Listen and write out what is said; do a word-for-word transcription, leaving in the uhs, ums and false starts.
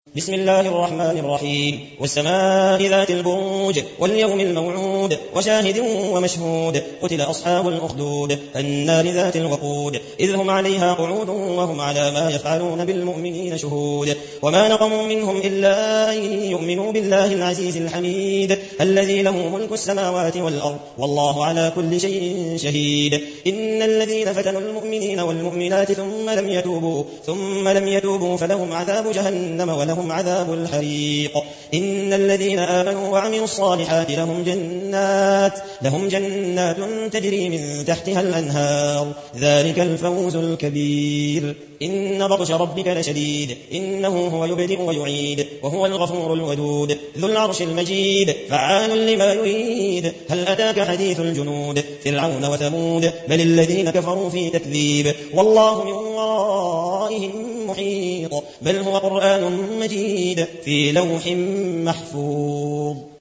بسم الله الرحمن الرحيم والسماء ذات البروج واليوم الموعود وشاهد ومشهود قتل أصحاب الأخدود النار ذات الوقود إذ هم عليها قعود وهم على ما يفعلون بالمؤمنين شهود وما نقموا منهم إلا أن يؤمنوا بالله العزيز الحميد الذي له ملك السماوات والأرض والله على كل شيء شهيد إن الذين فتنوا المؤمنين والمؤمنات ثم لم يتوبوا ثم لم يتوبوا فلهم عذاب جهنم ولهم عذاب الحريق إن الذين آمنوا وعملوا الصالحات لهم جنات لهم جنات تجري من تحتها الأنهار ذلك الفوز الكبير إن بطش ربك لشديد إنه هو يبدئ ويعيد وهو الغفور الودود ذو العرش المجيد فعال لما يريد هل أتاك حديث الجنود فرعون وثمود بل الذين كفروا في تكذيب والله من ورائهم محيط بل هو قرآن مجيد في لوح محفوظ.